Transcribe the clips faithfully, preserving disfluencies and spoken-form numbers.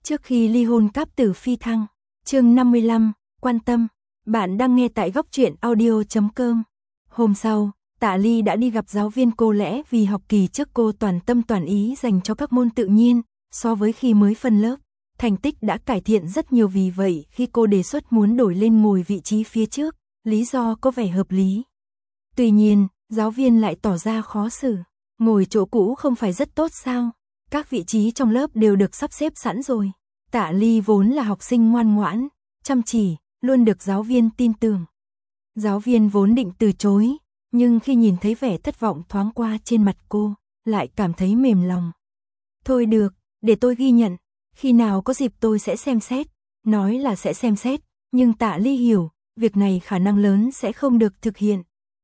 Trước khi ly hôn cáp tử phi thăng, chương năm mươi lăm, quan tâm. Bạn đang nghe tại góc truyện audio chấm com. Hôm sau, Tạ Ly đã đi gặp giáo viên cô lẽ vì học kỳ trước cô toàn tâm toàn ý dành cho các môn tự nhiên, so với khi mới phân lớp. Thành tích đã cải thiện rất nhiều, vì vậy khi cô đề xuất muốn đổi lên ngồi vị trí phía trước, lý do có vẻ hợp lý. Tuy nhiên, giáo viên lại tỏ ra khó xử. Ngồi chỗ cũ không phải rất tốt sao? Các vị trí trong lớp đều được sắp xếp sẵn rồi. Tạ Ly vốn là học sinh ngoan ngoãn, chăm chỉ, luôn được giáo viên tin tưởng. Giáo viên vốn định từ chối, nhưng khi nhìn thấy vẻ thất vọng thoáng qua trên mặt cô, lại cảm thấy mềm lòng. Thôi được, để tôi ghi nhận, khi nào có dịp tôi sẽ xem xét. Nói là sẽ xem xét, nhưng Tạ Ly hiểu, việc này khả năng lớn sẽ không được thực hiện.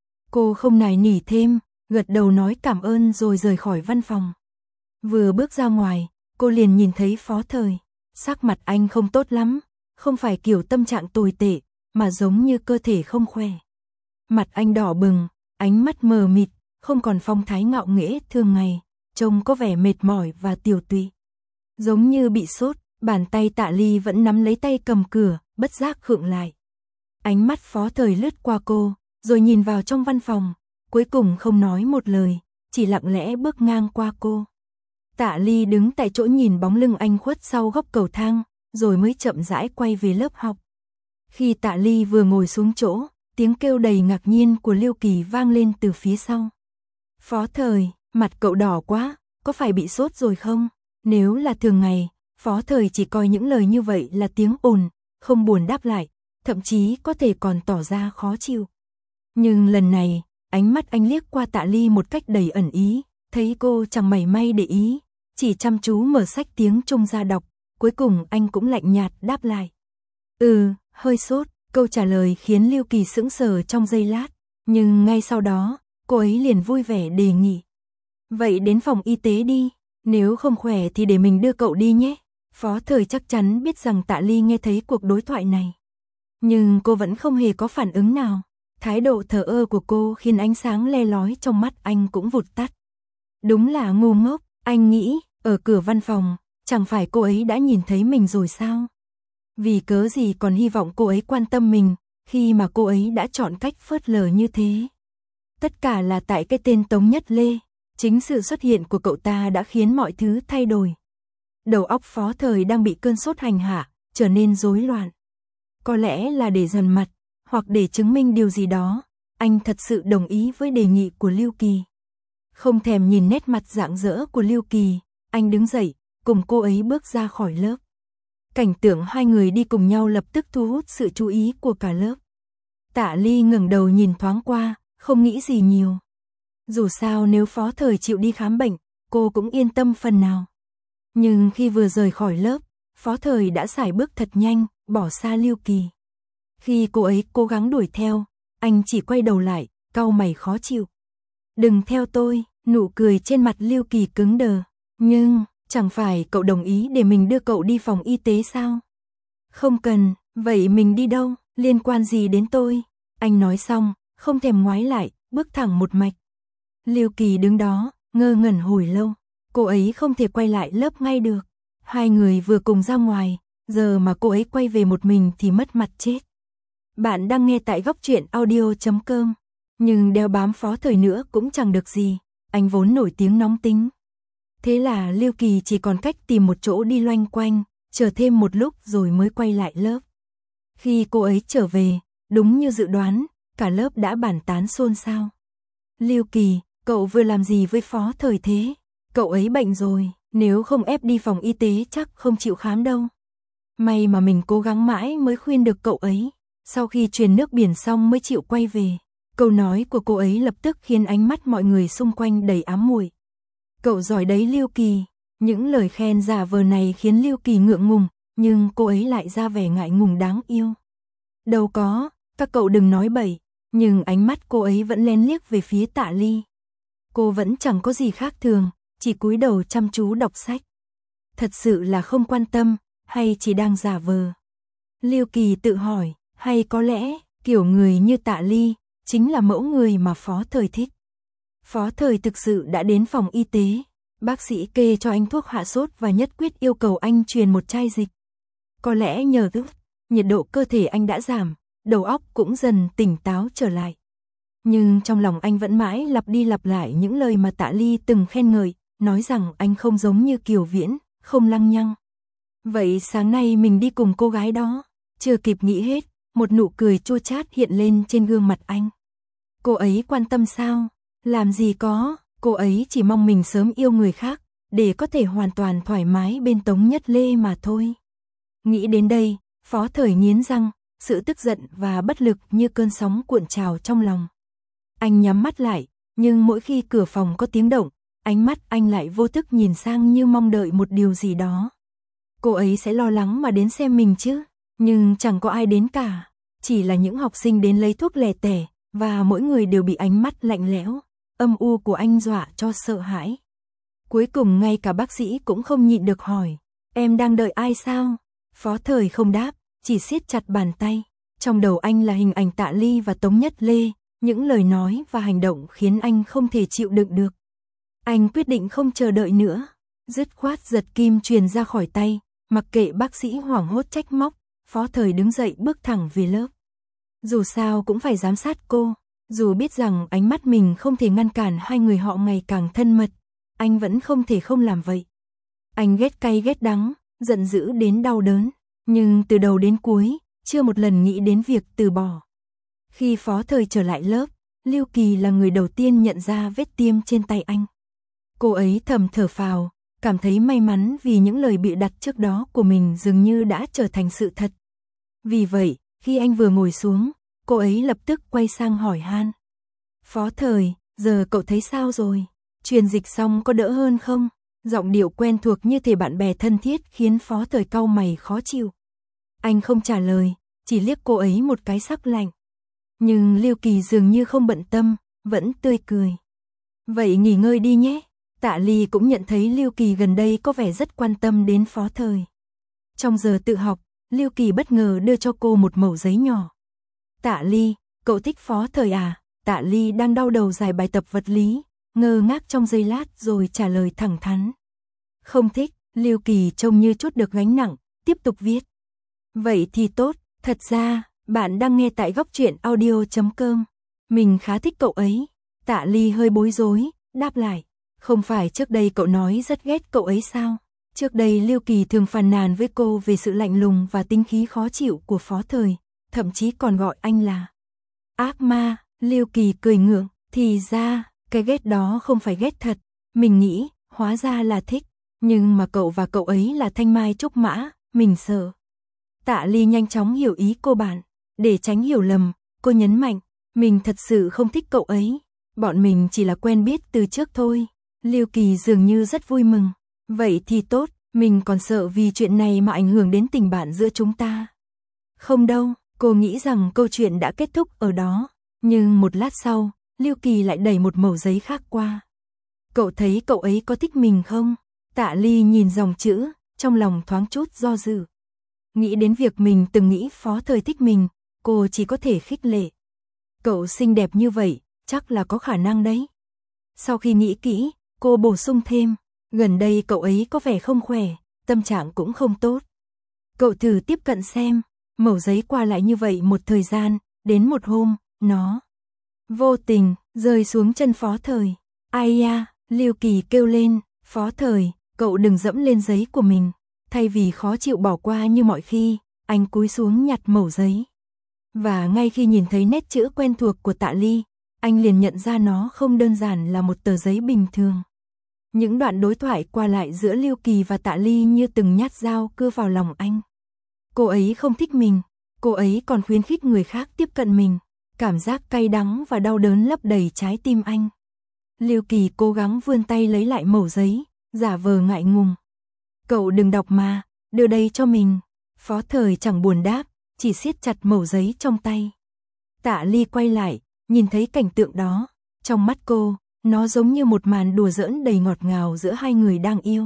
Cô không nài nỉ thêm, gật đầu nói cảm ơn rồi rời khỏi văn phòng. Vừa bước ra ngoài, cô liền nhìn thấy Phó Thời. Sắc mặt anh không tốt lắm, không phải kiểu tâm trạng tồi tệ, mà giống như cơ thể không khỏe. Mặt anh đỏ bừng, ánh mắt mờ mịt, không còn phong thái ngạo nghễ thường ngày, trông có vẻ mệt mỏi và tiều tụy. Giống như bị sốt, bàn tay Tạ Ly vẫn nắm lấy tay cầm cửa, bất giác khựng lại. Ánh mắt Phó Thời lướt qua cô, rồi nhìn vào trong văn phòng, cuối cùng không nói một lời, chỉ lặng lẽ bước ngang qua cô. Tạ Ly đứng tại chỗ nhìn bóng lưng anh khuất sau góc cầu thang, rồi mới chậm rãi quay về lớp học. Khi Tạ Ly vừa ngồi xuống chỗ, tiếng kêu đầy ngạc nhiên của Liêu Kỳ vang lên từ phía sau. Phó Thời, mặt cậu đỏ quá, có phải bị sốt rồi không? Nếu là thường ngày, Phó Thời chỉ coi những lời như vậy là tiếng ồn, không buồn đáp lại, thậm chí có thể còn tỏ ra khó chịu. Nhưng lần này, ánh mắt anh liếc qua Tạ Ly một cách đầy ẩn ý, thấy cô chẳng mảy may để ý, chỉ chăm chú mở sách tiếng Trung ra đọc, cuối cùng anh cũng lạnh nhạt đáp lại. Ừ, hơi sốt, câu trả lời khiến Liêu Kỳ sững sờ trong giây lát, nhưng ngay sau đó, cô ấy liền vui vẻ đề nghị. Vậy đến phòng y tế đi, nếu không khỏe thì để mình đưa cậu đi nhé. Phó Thời chắc chắn biết rằng Tạ Ly nghe thấy cuộc đối thoại này. Nhưng cô vẫn không hề có phản ứng nào. Thái độ thờ ơ của cô khiến ánh sáng le lói trong mắt anh cũng vụt tắt. Đúng là ngu ngốc, anh nghĩ, ở cửa văn phòng, chẳng phải cô ấy đã nhìn thấy mình rồi sao? Vì cớ gì còn hy vọng cô ấy quan tâm mình, khi mà cô ấy đã chọn cách phớt lờ như thế? Tất cả là tại cái tên Tống Nhất Lê, chính sự xuất hiện của cậu ta đã khiến mọi thứ thay đổi. Đầu óc Phó Thời đang bị cơn sốt hành hạ, trở nên rối loạn. Có lẽ là để dằn mặt, hoặc để chứng minh điều gì đó, anh thật sự đồng ý với đề nghị của Liêu Kỳ. Không thèm nhìn nét mặt rạng rỡ của Liêu Kỳ, anh đứng dậy, cùng cô ấy bước ra khỏi lớp. Cảnh tượng hai người đi cùng nhau lập tức thu hút sự chú ý của cả lớp. Tạ Ly ngẩng đầu nhìn thoáng qua, không nghĩ gì nhiều. Dù sao nếu Phó Thời chịu đi khám bệnh, cô cũng yên tâm phần nào. Nhưng khi vừa rời khỏi lớp, Phó Thời đã sải bước thật nhanh, bỏ xa Liêu Kỳ. Khi cô ấy cố gắng đuổi theo, anh chỉ quay đầu lại, cau mày khó chịu. Đừng theo tôi, nụ cười trên mặt Liêu Kỳ cứng đờ. Nhưng, chẳng phải cậu đồng ý để mình đưa cậu đi phòng y tế sao? Không cần, vậy mình đi đâu, liên quan gì đến tôi? Anh nói xong, không thèm ngoái lại, bước thẳng một mạch. Liêu Kỳ đứng đó, ngơ ngẩn hồi lâu. Cô ấy không thể quay lại lớp ngay được. Hai người vừa cùng ra ngoài, giờ mà cô ấy quay về một mình thì mất mặt chết. Bạn đang nghe tại góc truyện audio chấm com. Nhưng đeo bám Phó Thời nữa cũng chẳng được gì, anh vốn nổi tiếng nóng tính. Thế là Liêu Kỳ chỉ còn cách tìm một chỗ đi loanh quanh, chờ thêm một lúc rồi mới quay lại lớp. Khi cô ấy trở về, đúng như dự đoán, cả lớp đã bàn tán xôn xao. Liêu Kỳ, cậu vừa làm gì với Phó Thời thế? Cậu ấy bệnh rồi, nếu không ép đi phòng y tế chắc không chịu khám đâu. May mà mình cố gắng mãi mới khuyên được cậu ấy, sau khi truyền nước biển xong mới chịu quay về. Câu nói của cô ấy lập tức khiến ánh mắt mọi người xung quanh đầy ám muội. Cậu giỏi đấy Liêu Kỳ. Những lời khen giả vờ này khiến Liêu Kỳ ngượng ngùng, nhưng cô ấy lại ra vẻ ngại ngùng đáng yêu. Đâu có, các cậu đừng nói bậy, nhưng ánh mắt cô ấy vẫn lén liếc về phía Tạ Ly. Cô vẫn chẳng có gì khác thường, chỉ cúi đầu chăm chú đọc sách. Thật sự là không quan tâm, hay chỉ đang giả vờ? Liêu Kỳ tự hỏi, hay có lẽ, kiểu người như Tạ Ly, chính là mẫu người mà Phó Thời thích. Phó Thời thực sự đã đến phòng y tế, Bác sĩ kê cho anh thuốc hạ sốt và nhất quyết yêu cầu anh truyền một chai dịch. Có lẽ nhờ thức, nhiệt độ cơ thể anh đã giảm, đầu óc cũng dần tỉnh táo trở lại. Nhưng trong lòng anh vẫn mãi lặp đi lặp lại những lời mà Tạ Ly từng khen ngợi, nói rằng anh không giống như Kiều Viễn, không lăng nhăng. Vậy sáng nay mình đi cùng cô gái đó, chưa kịp nghĩ hết, một nụ cười chua chát hiện lên trên gương mặt anh. Cô ấy quan tâm sao? Làm gì có, cô ấy chỉ mong mình sớm yêu người khác, để có thể hoàn toàn thoải mái bên Tống Nhất Lê mà thôi. Nghĩ đến đây, Phó Thời nghiến răng, sự tức giận và bất lực như cơn sóng cuộn trào trong lòng. Anh nhắm mắt lại, nhưng mỗi khi cửa phòng có tiếng động, ánh mắt anh lại vô thức nhìn sang như mong đợi một điều gì đó. Cô ấy sẽ lo lắng mà đến xem mình chứ, nhưng chẳng có ai đến cả, chỉ là những học sinh đến lấy thuốc lẻ tẻ, và mỗi người đều bị ánh mắt lạnh lẽo, âm u của anh dọa cho sợ hãi. Cuối cùng ngay cả bác sĩ cũng không nhịn được hỏi, em đang đợi ai sao? Phó Thời không đáp, chỉ siết chặt bàn tay. Trong đầu anh là hình ảnh Tạ Ly và Tống Nhất Lê, những lời nói và hành động khiến anh không thể chịu đựng được. Anh quyết định không chờ đợi nữa, dứt khoát giật kim truyền ra khỏi tay, mặc kệ bác sĩ hoảng hốt trách móc, Phó Thời đứng dậy bước thẳng về lớp. Dù sao cũng phải giám sát cô, dù biết rằng ánh mắt mình không thể ngăn cản hai người họ ngày càng thân mật, anh vẫn không thể không làm vậy. Anh ghét cay ghét đắng, giận dữ đến đau đớn, nhưng từ đầu đến cuối, chưa một lần nghĩ đến việc từ bỏ. Khi Phó Thời trở lại lớp, Lưu Kỳ là người đầu tiên nhận ra vết tiêm trên tay anh. Cô ấy thầm thở phào, cảm thấy may mắn vì những lời bịa đặt trước đó của mình dường như đã trở thành sự thật. Vì vậy, khi anh vừa ngồi xuống, cô ấy lập tức quay sang hỏi han. Phó Thời, giờ cậu thấy sao rồi? Truyền dịch xong có đỡ hơn không? Giọng điệu quen thuộc như thể bạn bè thân thiết khiến Phó Thời cau mày khó chịu. Anh không trả lời, chỉ liếc cô ấy một cái sắc lạnh. Nhưng Lưu Kỳ dường như không bận tâm, vẫn tươi cười. Vậy nghỉ ngơi đi nhé. Tạ Ly cũng nhận thấy Lưu Kỳ gần đây có vẻ rất quan tâm đến Phó Thời. Trong giờ tự học, Lưu Kỳ bất ngờ đưa cho cô một mẩu giấy nhỏ. Tạ Ly, cậu thích Phó Thời à? Tạ Ly đang đau đầu giải bài tập vật lý, ngơ ngác trong giây lát rồi trả lời thẳng thắn. Không thích. Lưu Kỳ trông như chút được gánh nặng, tiếp tục viết. Vậy thì tốt, thật ra, bạn đang nghe tại góc truyện audio chấm com. Mình khá thích cậu ấy. Tạ Ly hơi bối rối, đáp lại. Không phải trước đây cậu nói rất ghét cậu ấy sao? Trước đây Lưu Kỳ thường phàn nàn với cô về sự lạnh lùng và tính khí khó chịu của Phó Thời, thậm chí còn gọi anh là ác ma. Lưu Kỳ cười ngượng, thì ra, cái ghét đó không phải ghét thật, mình nghĩ, hóa ra là thích, nhưng mà cậu và cậu ấy là thanh mai trúc mã, mình sợ. Tạ Ly nhanh chóng hiểu ý cô bạn, để tránh hiểu lầm, cô nhấn mạnh, mình thật sự không thích cậu ấy, bọn mình chỉ là quen biết từ trước thôi. Lưu Kỳ dường như rất vui mừng, vậy thì tốt, mình còn sợ vì chuyện này mà ảnh hưởng đến tình bạn giữa chúng ta. Không đâu, cô nghĩ rằng câu chuyện đã kết thúc ở đó, nhưng một lát sau, Lưu Kỳ lại đẩy một mẩu giấy khác qua. Cậu thấy cậu ấy có thích mình không? Tạ Ly nhìn dòng chữ, trong lòng thoáng chút do dự. Nghĩ đến việc mình từng nghĩ Phó Thời thích mình, cô chỉ có thể khích lệ. Cậu xinh đẹp như vậy, chắc là có khả năng đấy. Sau khi nghĩ kỹ, cô bổ sung thêm, gần đây cậu ấy có vẻ không khỏe, tâm trạng cũng không tốt. Cậu thử tiếp cận xem, mẩu giấy qua lại như vậy một thời gian, đến một hôm, nó vô tình rơi xuống chân Phó Thời. Ai da, Lưu Kỳ kêu lên, Phó Thời, cậu đừng dẫm lên giấy của mình. Thay vì khó chịu bỏ qua như mọi khi, anh cúi xuống nhặt mẩu giấy. Và ngay khi nhìn thấy nét chữ quen thuộc của Tạ Ly, anh liền nhận ra nó không đơn giản là một tờ giấy bình thường. Những đoạn đối thoại qua lại giữa Lưu Kỳ và Tạ Ly như từng nhát dao cưa vào lòng anh. Cô ấy không thích mình, cô ấy còn khuyến khích người khác tiếp cận mình. Cảm giác cay đắng và đau đớn lấp đầy trái tim anh. Lưu Kỳ cố gắng vươn tay lấy lại mẩu giấy, giả vờ ngại ngùng. Cậu đừng đọc mà, đưa đây cho mình. Phó Thời chẳng buồn đáp, chỉ siết chặt mẩu giấy trong tay. Tạ Ly quay lại, nhìn thấy cảnh tượng đó. Trong mắt cô, nó giống như một màn đùa giỡn đầy ngọt ngào giữa hai người đang yêu.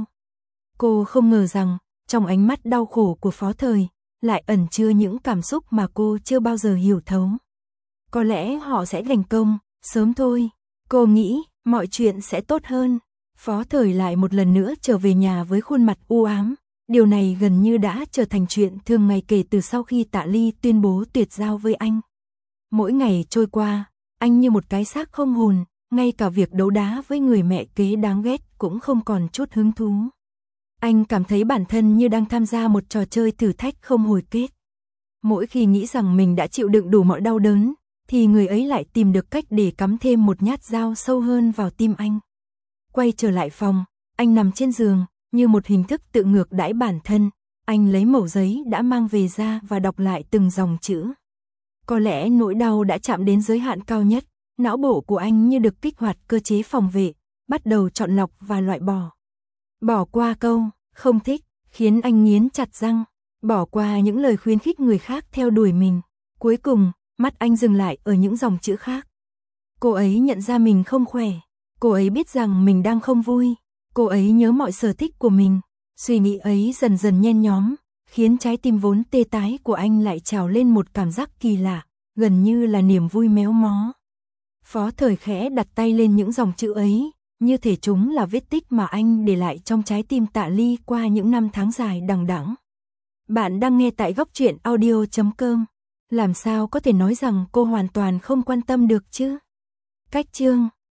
Cô không ngờ rằng, trong ánh mắt đau khổ của Phó Thời, lại ẩn chứa những cảm xúc mà cô chưa bao giờ hiểu thấu. Có lẽ họ sẽ thành công, sớm thôi. Cô nghĩ, mọi chuyện sẽ tốt hơn. Phó Thời lại một lần nữa trở về nhà với khuôn mặt u ám. Điều này gần như đã trở thành chuyện thường ngày kể từ sau khi Tạ Ly tuyên bố tuyệt giao với anh. Mỗi ngày trôi qua, anh như một cái xác không hồn, ngay cả việc đấu đá với người mẹ kế đáng ghét cũng không còn chút hứng thú. Anh cảm thấy bản thân như đang tham gia một trò chơi thử thách không hồi kết. Mỗi khi nghĩ rằng mình đã chịu đựng đủ mọi đau đớn, thì người ấy lại tìm được cách để cắm thêm một nhát dao sâu hơn vào tim anh. Quay trở lại phòng, anh nằm trên giường, như một hình thức tự ngược đãi bản thân. Anh lấy mẩu giấy đã mang về ra và đọc lại từng dòng chữ. Có lẽ nỗi đau đã chạm đến giới hạn cao nhất, não bộ của anh như được kích hoạt cơ chế phòng vệ, bắt đầu chọn lọc và loại bỏ. Bỏ qua câu, không thích, khiến anh nghiến chặt răng. Bỏ qua những lời khuyến khích người khác theo đuổi mình. Cuối cùng, mắt anh dừng lại ở những dòng chữ khác. Cô ấy nhận ra mình không khỏe. Cô ấy biết rằng mình đang không vui. Cô ấy nhớ mọi sở thích của mình. Suy nghĩ ấy dần dần nhen nhóm, khiến trái tim vốn tê tái của anh lại trào lên một cảm giác kỳ lạ, gần như là niềm vui méo mó. Phó Thời khẽ đặt tay lên những dòng chữ ấy, như thể chúng là vết tích mà anh để lại trong trái tim Tạ Ly qua những năm tháng dài đằng đẵng. Bạn đang nghe tại góc truyện audio chấm com. Làm sao có thể nói rằng cô hoàn toàn không quan tâm được chứ? Cách chương